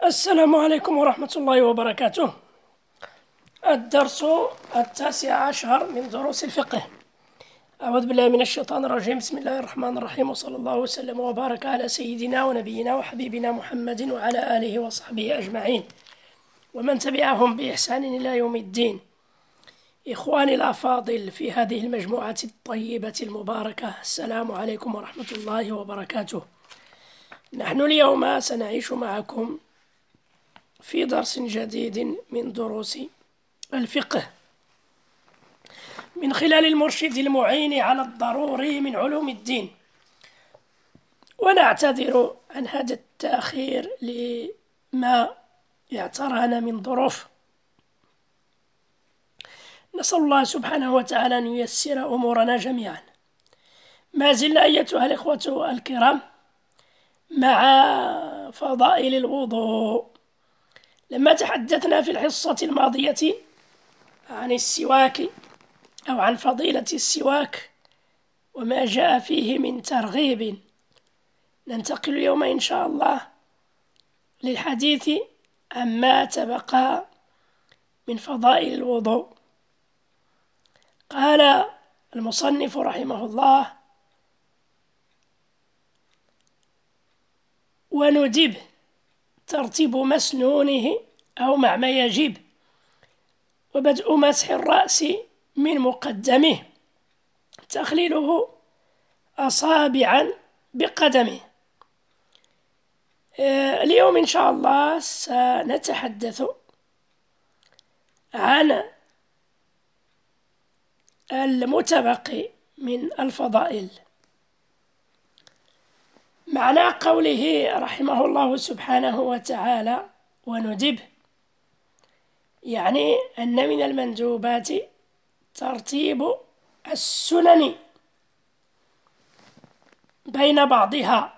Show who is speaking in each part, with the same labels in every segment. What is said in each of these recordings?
Speaker 1: السلام عليكم ورحمة الله وبركاته. الدرس 19 من دروس الفقه. أعوذ بالله من الشيطان الرجيم. بسم الله الرحمن الرحيم، وصلى الله وسلم وبارك على سيدنا ونبينا وحبيبنا محمد وعلى آله وصحبه أجمعين ومن تبعهم بإحسان إلى يوم الدين. إخواني الأفاضل في هذه المجموعة الطيبة المباركة، السلام عليكم ورحمة الله وبركاته. نحن اليوم سنعيش معكم في درس جديد من دروس الفقه من خلال المرشد المعين على الضروري من علوم الدين، ونعتذر عن هذا التأخير لما يعترنا من ظروف. نسأل الله سبحانه وتعالى أن ييسر أمورنا جميعا. ما زلنا أيتها الإخوة الكرام مع فضائل الوضوء. لما تحدثنا في الحصة الماضية عن السواك أو عن فضيلة السواك وما جاء فيه من ترغيب، ننتقل اليوم إن شاء الله للحديث عما تبقى من فضائل الوضوء. قال المصنف رحمه الله: وندب ترتيب مسنونه أو مع ما يجب، وبدء مسح الرأس من مقدمه، تخليله أصابعا بقدمه. اليوم إن شاء الله سنتحدث عن المتبقي من الفضائل. معنى قوله رحمه الله سبحانه وتعالى وندب، يعني أن من المندوبات ترتيب السنن بين بعضها،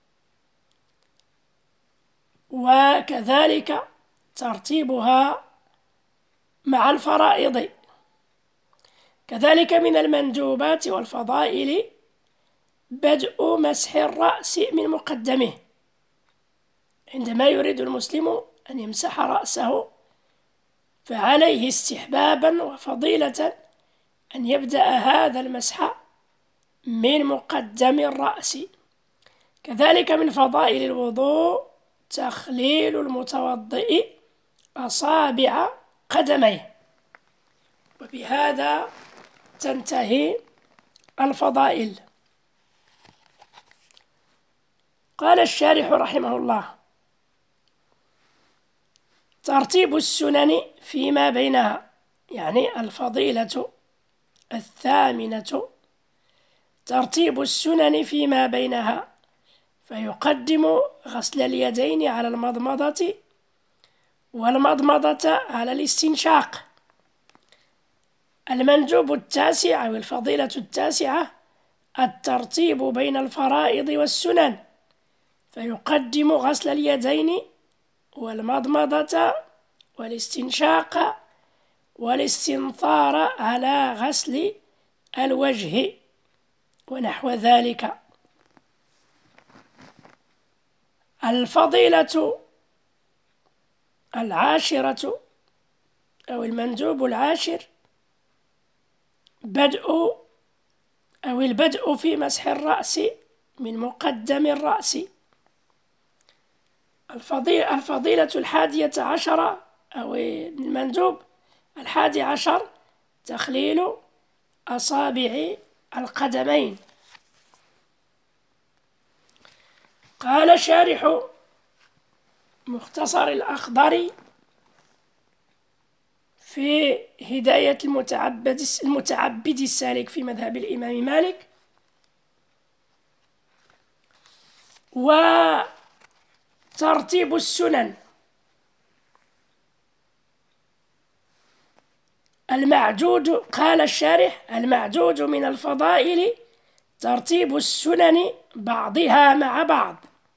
Speaker 1: وكذلك ترتيبها مع الفرائض. كذلك من المندوبات والفضائل بدء مسح الرأس من مقدمه، عندما يريد المسلم أن يمسح رأسه فعليه استحبابا وفضيلة أن يبدأ هذا المسح من مقدم الرأس. كذلك من فضائل الوضوء تخليل المتوضئ أصابع قدميه. وبهذا تنتهي الفضائل. قال الشارح رحمه الله: ترتيب السنن فيما بينها، يعني الفضيلة 8 ترتيب السنن فيما بينها، فيقدم غسل اليدين على المضمضة، والمضمضة على الاستنشاق. المندوب 9 أو الفضيلة 9 الترتيب بين الفرائض والسنن، فيقدم غسل اليدين والمضمضة والاستنشاق والاستنثار على غسل الوجه ونحو ذلك. الفضيلة 10 أو المندوب 10 البدء في مسح الرأس من مقدم الرأس. الفضيلة 11 أو المندوب 11 تخليل أصابع القدمين. قال شارح مختصر الأخضر في هداية المتعبد السالك في مذهب الإمام مالك: وترتيب السنن المعدود. قال الشارح: المعدود من الفضائل ترتيب السنن بعضها مع بعض،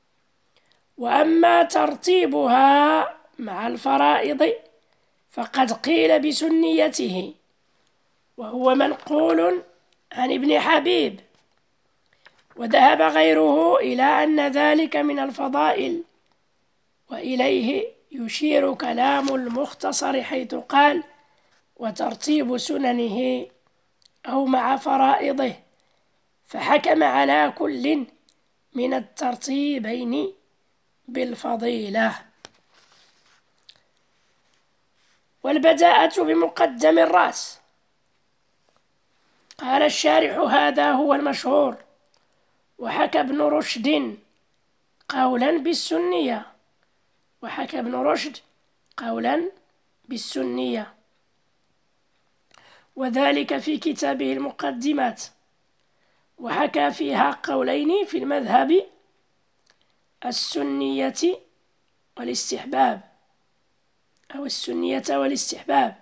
Speaker 1: وأما ترتيبها مع الفرائض فقد قيل بسنيته، وهو منقول عن ابن حبيب، وذهب غيره إلى أن ذلك من الفضائل، وإليه يشير كلام المختصر حيث قال: وترتيب سننه أو مع فرائضه، فحكم على كل من الترتيبين بالفضيلة. والبداءة بمقدم الرأس. قال الشارح: هذا هو المشهور، وحكى ابن رشد قولا بالسنية، وذلك في كتابه المقدمات، وحكى فيها قولين في المذهب: السنية والاستحباب، أو السنية والاستحباب.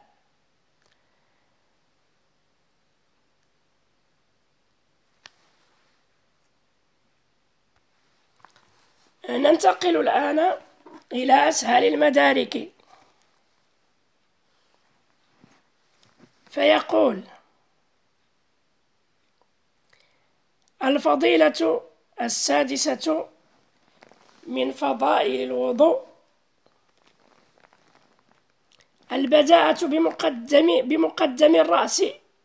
Speaker 1: ننتقل الآن إلى أسهل المدارك، فيقول: الفضيلة السادسة من فضائل الوضوء البداءة بمقدم الرأس،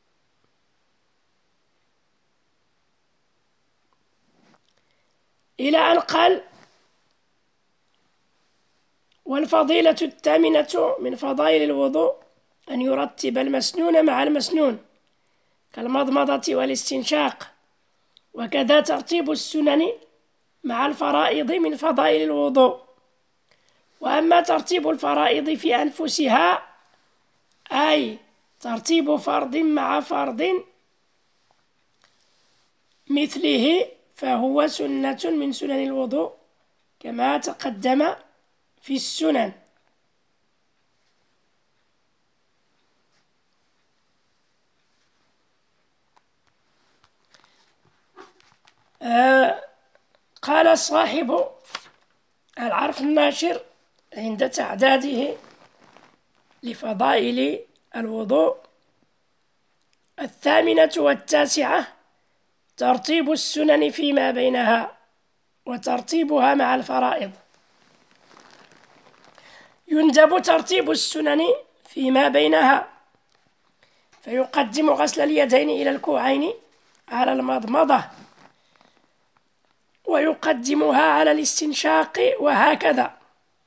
Speaker 1: إلى أن قال: والفضيلة الثامنة من فضائل الوضوء أن يرتب المسنون مع المسنون كالمضمضة والاستنشاق، وكذا ترتيب السنن مع الفرائض من فضائل الوضوء. وأما ترتيب الفرائض في أنفسها، أي ترتيب فرض مع فرض مثله، فهو سنة من سنن الوضوء كما تقدم في السنن. قال صاحب العرف الناشر عند تعداده لفضائل الوضوء: الثامنة والتاسعة ترتيب السنن فيما بينها وترتيبها مع الفرائض. يندب ترتيب السنن فيما بينها، فيقدم غسل اليدين إلى الكوعين على المضمضة، ويقدمها على الاستنشاق، وهكذا.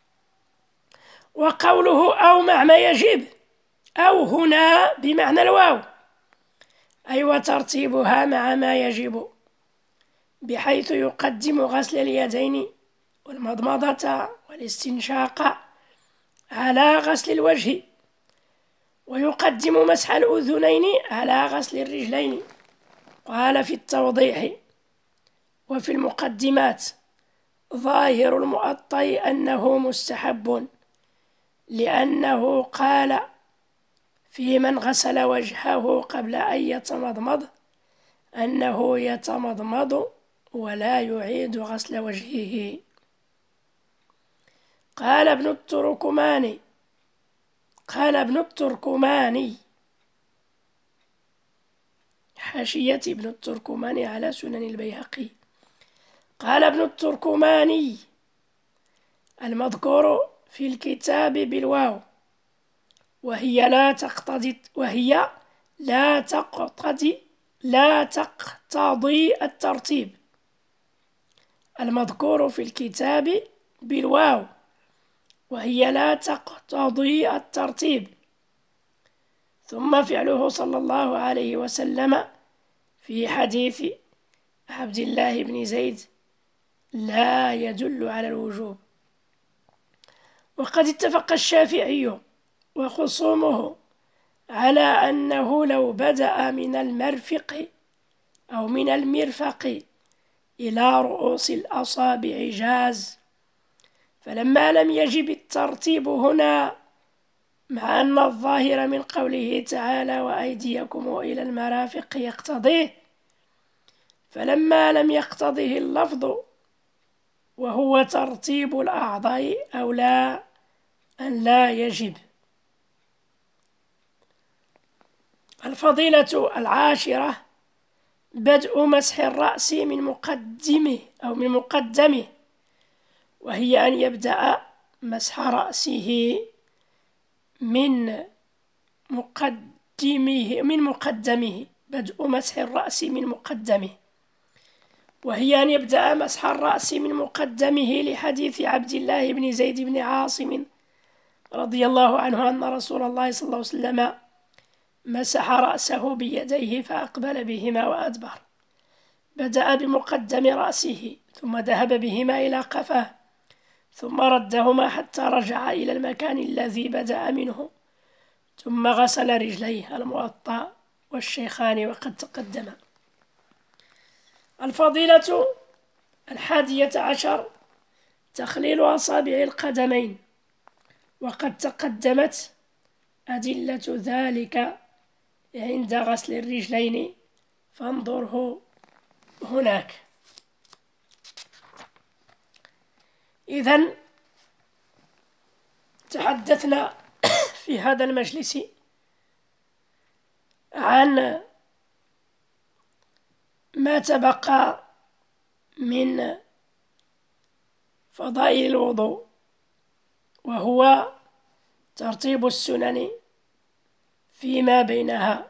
Speaker 1: وقوله أو مع ما يجب، أو هنا بمعنى الواو، أي وترتيبها مع ما يجب، بحيث يقدم غسل اليدين والمضمضة والاستنشاق على غسل الوجه، ويقدم مسح الأذنين على غسل الرجلين. قال في التوضيح وفي المقدمات: ظاهر المؤطي أنه مستحب، لأنه قال في من غسل وجهه قبل أن يتمضمض أنه يتمضمض ولا يعيد غسل وجهه. قال ابن التركماني حاشية ابن التركماني على سنن البيهقي، قال ابن التركماني: المذكور في الكتاب بالواو، وهي لا تقتضي الترتيب. المذكور في الكتاب بالواو، وهي لا تقتضي الترتيب. ثم فعله صلى الله عليه وسلم في حديث عبد الله بن زيد لا يدل على الوجوب. وقد اتفق الشافعي وخصومه على أنه لو بدأ من المرفق أو من المرفق إلى رؤوس الأصابع جاز، فلما لم يجب الترتيب هنا، مع أن الظاهر من قوله تعالى وأيديكم إلى المرافق يقتضيه، فلما لم يقتضه اللفظ وهو ترتيب الأعضاء أولى أن لا يجب. الفضيلة العاشرة بدء مسح الرأس من مقدمه، وهي أن يبدأ مسح رأسه من مقدمه، بدء مسح الرأس من مقدمه، وهي أن يبدأ مسح الرأس من مقدمه لحديث عبد الله بن زيد بن عاصم رضي الله عنه أن رسول الله صلى الله عليه وسلم مسح رأسه بيديه فأقبل بهما وأدبر، بدأ بمقدم رأسه ثم ذهب بهما إلى قفاه ثم ردهما حتى رجع إلى المكان الذي بدأ منه، ثم غسل رجليه، الموطأ والشيخان وقد تقدم. الفضيلة 11 تخليل أصابع القدمين، وقد تقدمت أدلة ذلك عند غسل الرجلين فانظره هناك. إذن تحدثنا في هذا المجلس عن ما تبقى من فضائل الوضوء، وهو ترتيب السنن فيما بينها،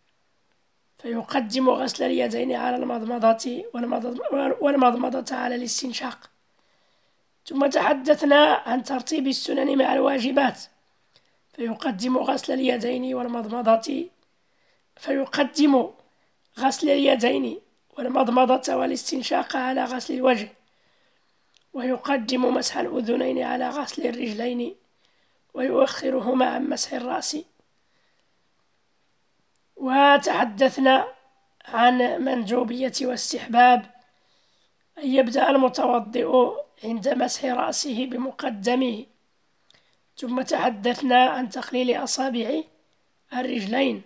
Speaker 1: فيقدم غسل اليدين على المضمضة والمضمضة على الاستنشاق. ثم تحدثنا عن ترتيب السنن مع الواجبات، فيقدم غسل اليدين والمضمضة والاستنشاق على غسل الوجه، ويقدم مسح الأذنين على غسل الرجلين، ويؤخرهما عن مسح الرأس. وتحدثنا عن مندوبية واستحباب أن يبدأ المتوضئ عند مسح رأسه بمقدمه. ثم تحدثنا عن تخليل أصابع الرجلين.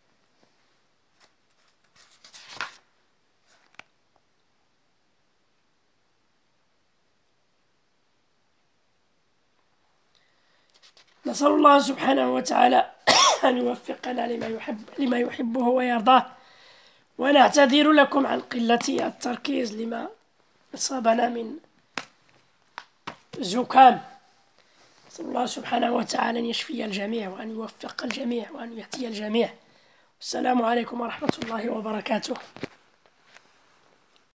Speaker 1: نسأل الله سبحانه وتعالى أن يوفقنا لما يحبه ويرضاه، ونعتذر لكم عن قلة التركيز لما أصابنا من زكام. نسأل الله سبحانه وتعالى أن يشفي الجميع وأن يوفق الجميع وأن يهدي الجميع. السلام عليكم ورحمة الله وبركاته.